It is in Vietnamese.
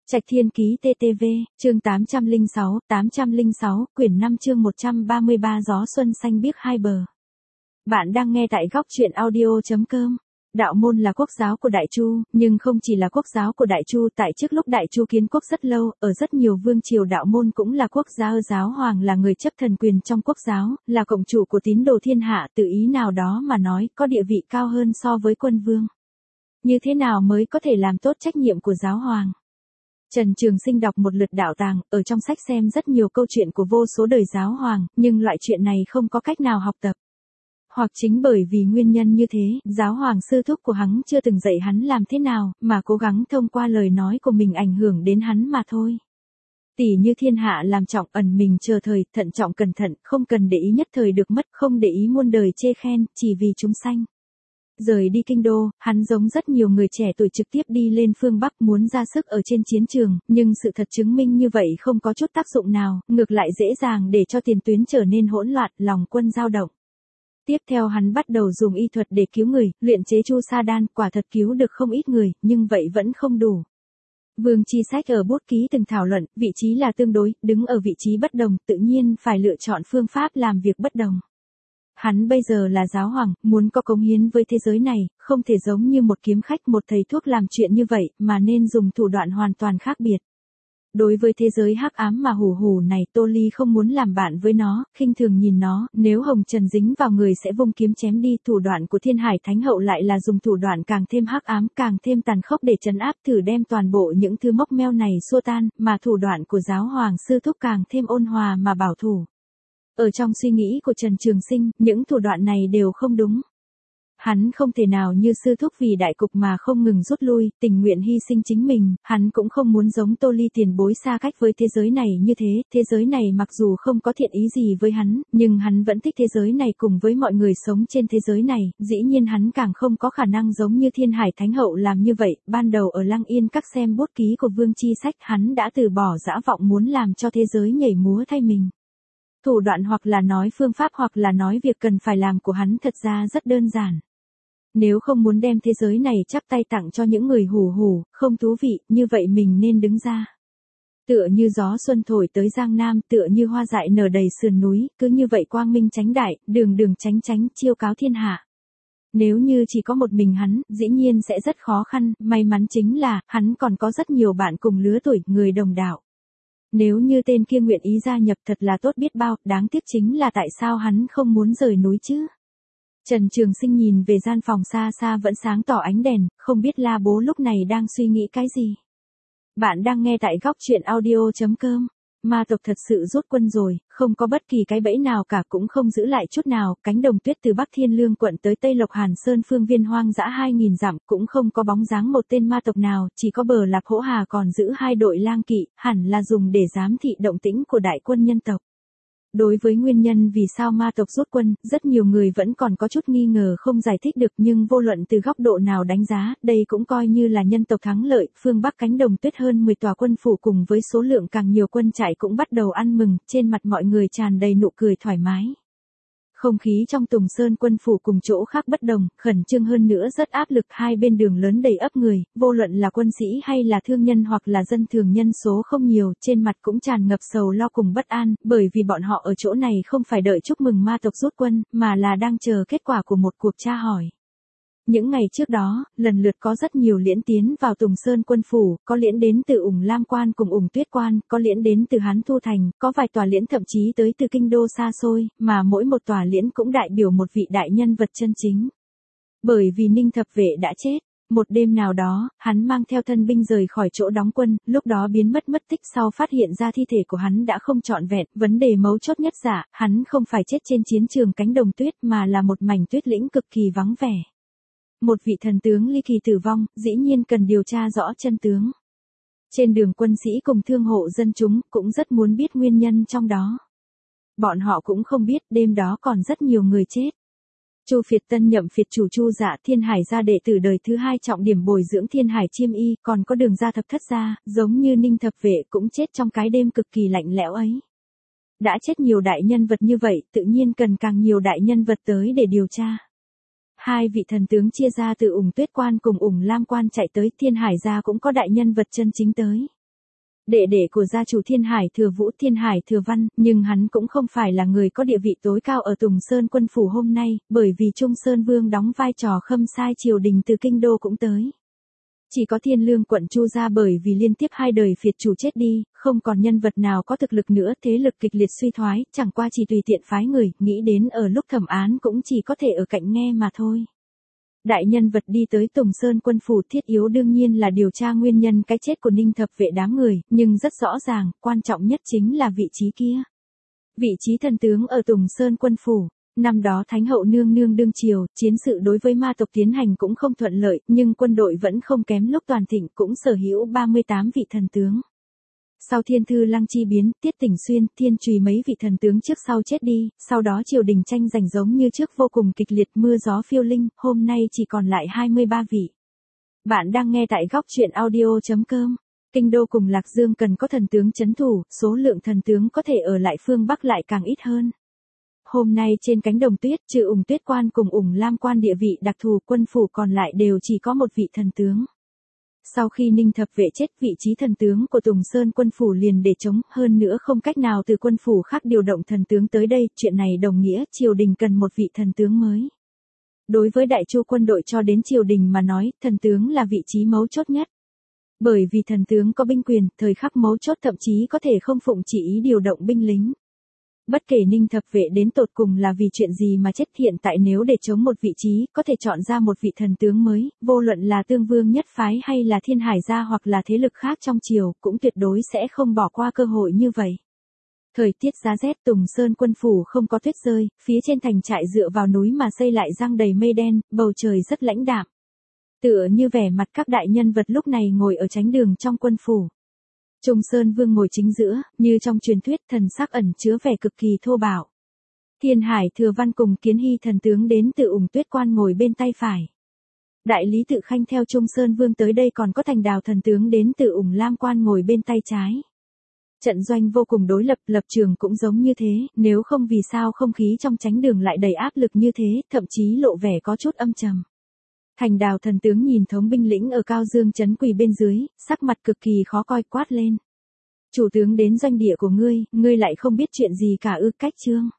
Trạch Thiên Ký TTV, chương 806, quyển 5 chương 133 gió xuân xanh biếc hai bờ. Bạn đang nghe tại góc truyện audio.com. Đạo môn là quốc giáo của Đại Chu, nhưng không chỉ là quốc giáo của Đại Chu, tại trước lúc Đại Chu kiến quốc rất lâu, ở rất nhiều vương triều đạo môn cũng là quốc gia. Giáo hoàng là người chấp thần quyền trong quốc giáo, là cộng chủ của tín đồ thiên hạ, tự ý nào đó mà nói, có địa vị cao hơn so với quân vương. Như thế nào mới có thể làm tốt trách nhiệm của giáo hoàng? Trần Trường Sinh đọc một lượt đạo tàng, ở trong sách xem rất nhiều câu chuyện của vô số đời giáo hoàng, nhưng loại chuyện này không có cách nào học tập. Hoặc chính bởi vì nguyên nhân như thế, giáo hoàng sư thúc của hắn chưa từng dạy hắn làm thế nào, mà cố gắng thông qua lời nói của mình ảnh hưởng đến hắn mà thôi. Tỉ như thiên hạ làm trọng, ẩn mình chờ thời, thận trọng cẩn thận, không cần để ý nhất thời được mất, không để ý muôn đời chê khen, chỉ vì chúng sanh. Rời đi kinh đô, hắn giống rất nhiều người trẻ tuổi trực tiếp đi lên phương Bắc muốn ra sức ở trên chiến trường, nhưng sự thật chứng minh như vậy không có chút tác dụng nào, ngược lại dễ dàng để cho tiền tuyến trở nên hỗn loạn, lòng quân dao động. Tiếp theo hắn bắt đầu dùng y thuật để cứu người, luyện chế chu sa đan, quả thật cứu được không ít người, nhưng vậy vẫn không đủ. Vương Chi Sách ở bút ký từng thảo luận, vị trí là tương đối, đứng ở vị trí bất đồng, tự nhiên phải lựa chọn phương pháp làm việc bất đồng. Hắn bây giờ là giáo hoàng, muốn có cống hiến với thế giới này, không thể giống như một kiếm khách, một thầy thuốc làm chuyện như vậy, mà nên dùng thủ đoạn hoàn toàn khác biệt. Đối với thế giới hắc ám mà hù hù này, Tô Ly không muốn làm bạn với nó, khinh thường nhìn nó, nếu hồng trần dính vào người sẽ vung kiếm chém đi. Thủ đoạn của Thiên Hải Thánh Hậu lại là dùng thủ đoạn càng thêm hắc ám, càng thêm tàn khốc để trấn áp, thử đem toàn bộ những thứ mốc meo này xua tan, mà thủ đoạn của giáo hoàng sư thúc càng thêm ôn hòa mà bảo thủ. Ở trong suy nghĩ của Trần Trường Sinh, những thủ đoạn này đều không đúng. Hắn không thể nào như sư thúc vì đại cục mà không ngừng rút lui, tình nguyện hy sinh chính mình, hắn cũng không muốn giống Tô Ly tiền bối xa cách với thế giới này như thế giới này mặc dù không có thiện ý gì với hắn, nhưng hắn vẫn thích thế giới này cùng với mọi người sống trên thế giới này, dĩ nhiên hắn càng không có khả năng giống như Thiên Hải Thánh Hậu làm như vậy. Ban đầu ở Lăng Yên Các xem bút ký của Vương Chi Sách, hắn đã từ bỏ dã vọng muốn làm cho thế giới nhảy múa thay mình. Thủ đoạn hoặc là nói phương pháp hoặc là nói việc cần phải làm của hắn thật ra rất đơn giản. Nếu không muốn đem thế giới này chắp tay tặng cho những người hù hù, không thú vị, như vậy mình nên đứng ra. Tựa như gió xuân thổi tới Giang Nam, tựa như hoa dại nở đầy sườn núi, cứ như vậy quang minh chánh đại, đường đường chánh chánh, chiêu cáo thiên hạ. Nếu như chỉ có một mình hắn, dĩ nhiên sẽ rất khó khăn, may mắn chính là, hắn còn có rất nhiều bạn cùng lứa tuổi, người đồng đạo. Nếu như tên kia nguyện ý gia nhập thật là tốt biết bao, đáng tiếc chính là tại sao hắn không muốn rời núi chứ. Trần Trường Sinh nhìn về gian phòng xa xa vẫn sáng tỏ ánh đèn, không biết La Bố lúc này đang suy nghĩ cái gì. Bạn đang nghe tại góc truyện audio.com. Ma tộc thật sự rút quân rồi, không có bất kỳ cái bẫy nào cả, cũng không giữ lại chút nào, cánh đồng tuyết từ Bắc Thiên Lương quận tới Tây Lộc Hàn Sơn phương viên hoang dã 2000 dặm, cũng không có bóng dáng một tên ma tộc nào, chỉ có Bờ Lạp Hỗ Hà còn giữ 2 đội lang kỵ, hẳn là dùng để giám thị động tĩnh của đại quân nhân tộc. Đối với nguyên nhân vì sao ma tộc rút quân, rất nhiều người vẫn còn có chút nghi ngờ không giải thích được, nhưng vô luận từ góc độ nào đánh giá, đây cũng coi như là nhân tộc thắng lợi. Phương Bắc cánh đồng tuyết hơn 10 tòa quân phủ cùng với số lượng càng nhiều quân trại cũng bắt đầu ăn mừng, trên mặt mọi người tràn đầy nụ cười thoải mái. Không khí trong Tùng Sơn quân phủ cùng chỗ khác bất đồng, khẩn trương hơn nữa rất áp lực, hai bên đường lớn đầy ắp người, vô luận là quân sĩ hay là thương nhân hoặc là dân thường nhân số không nhiều, trên mặt cũng tràn ngập sầu lo cùng bất an, bởi vì bọn họ ở chỗ này không phải đợi chúc mừng ma tộc rút quân, mà là đang chờ kết quả của một cuộc tra hỏi. Những ngày trước đó, lần lượt có rất nhiều liễn tiến vào Tùng Sơn quân phủ, có liễn đến từ Ủng Lam Quan cùng Ủng Tuyết Quan, có liễn đến từ Hán Thu Thành, có vài tòa liễn thậm chí tới từ kinh đô xa xôi, mà mỗi một tòa liễn cũng đại biểu một vị đại nhân vật chân chính. Bởi vì Ninh Thập Vệ đã chết, một đêm nào đó, hắn mang theo thân binh rời khỏi chỗ đóng quân, lúc đó biến mất tích sau phát hiện ra thi thể của hắn đã không trọn vẹn, vấn đề mấu chốt nhất giả, hắn không phải chết trên chiến trường cánh đồng tuyết mà là một mảnh tuyết lĩnh cực kỳ vắng vẻ. Một vị thần tướng ly kỳ tử vong, dĩ nhiên cần điều tra rõ chân tướng. Trên đường quân sĩ cùng thương hộ dân chúng, cũng rất muốn biết nguyên nhân trong đó. Bọn họ cũng không biết, đêm đó còn rất nhiều người chết. Chu Phiệt tân nhậm Phiệt chủ Chu Dạ, Thiên Hải gia đệ tử đời thứ 2 trọng điểm bồi dưỡng Thiên Hải Chiêm Y, còn có Đường gia thập thất gia, giống như Ninh Thập Vệ cũng chết trong cái đêm cực kỳ lạnh lẽo ấy. Đã chết nhiều đại nhân vật như vậy, tự nhiên cần càng nhiều đại nhân vật tới để điều tra. Hai vị thần tướng chia ra từ Ủng Tuyết Quan cùng Ủng Lam Quan chạy tới, Thiên Hải gia cũng có đại nhân vật chân chính tới. đệ đệ của gia chủ Thiên Hải Thừa Vũ Thiên Hải Thừa Văn, nhưng hắn cũng không phải là người có địa vị tối cao ở Tùng Sơn quân phủ hôm nay, bởi vì Trung Sơn Vương đóng vai trò khâm sai triều đình từ kinh đô cũng tới. Chỉ có Thiên Lương quận Chu gia bởi vì liên tiếp 2 đời phiệt chủ chết đi, không còn nhân vật nào có thực lực nữa, thế lực kịch liệt suy thoái, chẳng qua chỉ tùy tiện phái người, nghĩ đến ở lúc thẩm án cũng chỉ có thể ở cạnh nghe mà thôi. Đại nhân vật đi tới Tùng Sơn quân phủ thiết yếu đương nhiên là điều tra nguyên nhân cái chết của Ninh thập vệ đám người, nhưng rất rõ ràng, quan trọng nhất chính là vị trí kia. Vị trí thần tướng ở Tùng Sơn quân phủ. Năm đó Thánh hậu nương nương đương triều, chiến sự đối với ma tộc tiến hành cũng không thuận lợi, nhưng quân đội vẫn không kém lúc toàn thịnh, cũng sở hữu 38 vị thần tướng. Sau Thiên Thư Lăng chi biến, Tiết Tỉnh Xuyên, Thiên Trùy mấy vị thần tướng trước sau chết đi, sau đó triều đình tranh giành giống như trước vô cùng kịch liệt, mưa gió phiêu linh, hôm nay chỉ còn lại 23 vị. Bạn đang nghe tại góc truyện audio.com. Kinh đô cùng Lạc Dương cần có thần tướng trấn thủ, số lượng thần tướng có thể ở lại phương Bắc lại càng ít hơn. Hôm nay trên cánh đồng tuyết, trừ Ủng Tuyết Quan cùng Ủng Lam Quan địa vị đặc thù, quân phủ còn lại đều chỉ có một vị thần tướng. Sau khi Ninh thập vệ chết, vị trí thần tướng của Tùng Sơn quân phủ liền để trống, hơn nữa không cách nào từ quân phủ khác điều động thần tướng tới đây, chuyện này đồng nghĩa triều đình cần một vị thần tướng mới. Đối với Đại Chu quân đội cho đến triều đình mà nói, thần tướng là vị trí mấu chốt nhất. Bởi vì thần tướng có binh quyền, thời khắc mấu chốt thậm chí có thể không phụng chỉ ý điều động binh lính. Bất kể Ninh thập vệ đến tột cùng là vì chuyện gì mà chết, hiện tại nếu để chống một vị trí, có thể chọn ra một vị thần tướng mới, vô luận là Tương Vương nhất phái hay là Thiên Hải gia hoặc là thế lực khác trong triều, cũng tuyệt đối sẽ không bỏ qua cơ hội như vậy. Thời tiết giá rét, Tùng Sơn quân phủ không có tuyết rơi, phía trên thành trại dựa vào núi mà xây lại giăng đầy mây đen, bầu trời rất lãnh đạm. Tựa như vẻ mặt các đại nhân vật lúc này ngồi ở chánh đường trong quân phủ. Trung Sơn Vương ngồi chính giữa, như trong truyền thuyết, thần sắc ẩn chứa vẻ cực kỳ thô bạo. Thiên Hải Thừa Văn cùng Kiến Hy thần tướng đến từ Ủng Tuyết Quan ngồi bên tay phải. Đại lý Tự Khanh theo Trung Sơn Vương tới đây, còn có Thành Đào thần tướng đến từ Ủng Lam Quan ngồi bên tay trái. Trận doanh vô cùng đối lập, lập trường cũng giống như thế, nếu không vì sao không khí trong chánh đường lại đầy áp lực như thế, thậm chí lộ vẻ có chút âm trầm. Thành Đào thần tướng nhìn thống binh lĩnh ở Cao Dương trấn quỳ bên dưới, sắc mặt cực kỳ khó coi, quát lên. Chủ tướng đến doanh địa của ngươi lại không biết chuyện gì cả ư? Cách trương.